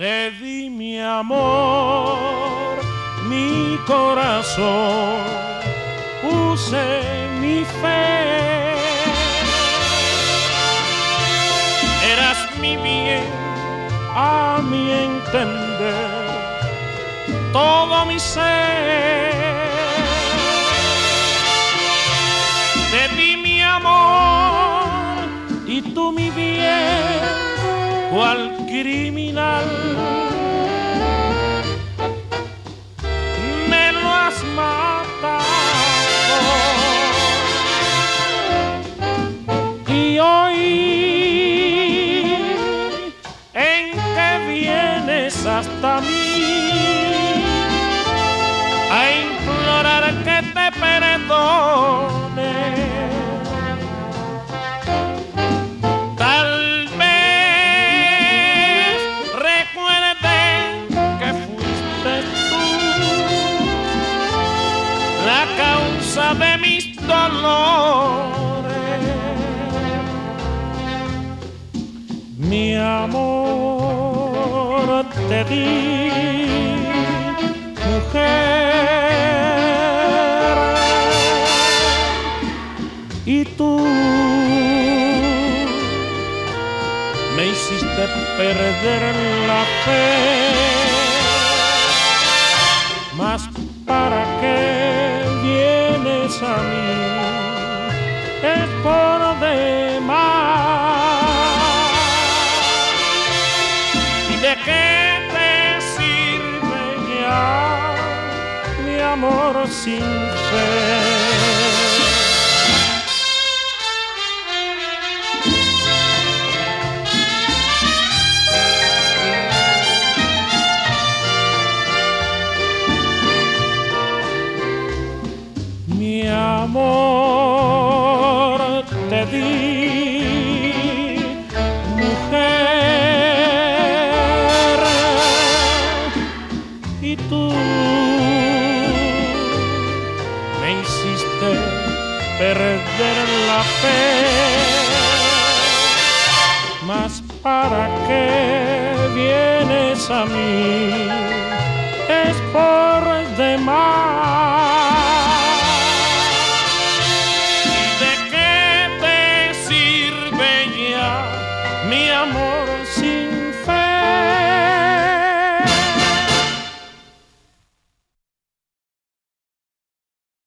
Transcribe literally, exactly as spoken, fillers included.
Te di mi amor, mi corazón, puse mi fe. Eras mi bien, a mi entender, todo mi ser. Te di mi amor y tú mi bien, cual criminal me lo has matado. Y hoy en que vienes hasta mí a implorar que te perdone, tal vez recuerde que fuiste tú la causa de mis dolores. Mi amor te di, mujer, y tú me hiciste perder la fe. Mas para qué vienes a mí es por demás. ¿Y de qué te sirve ya mi amor sin fe? Mi amor te di, mujer, y tú me hiciste perder la fe. Mas para qué vienes a mí es por demás.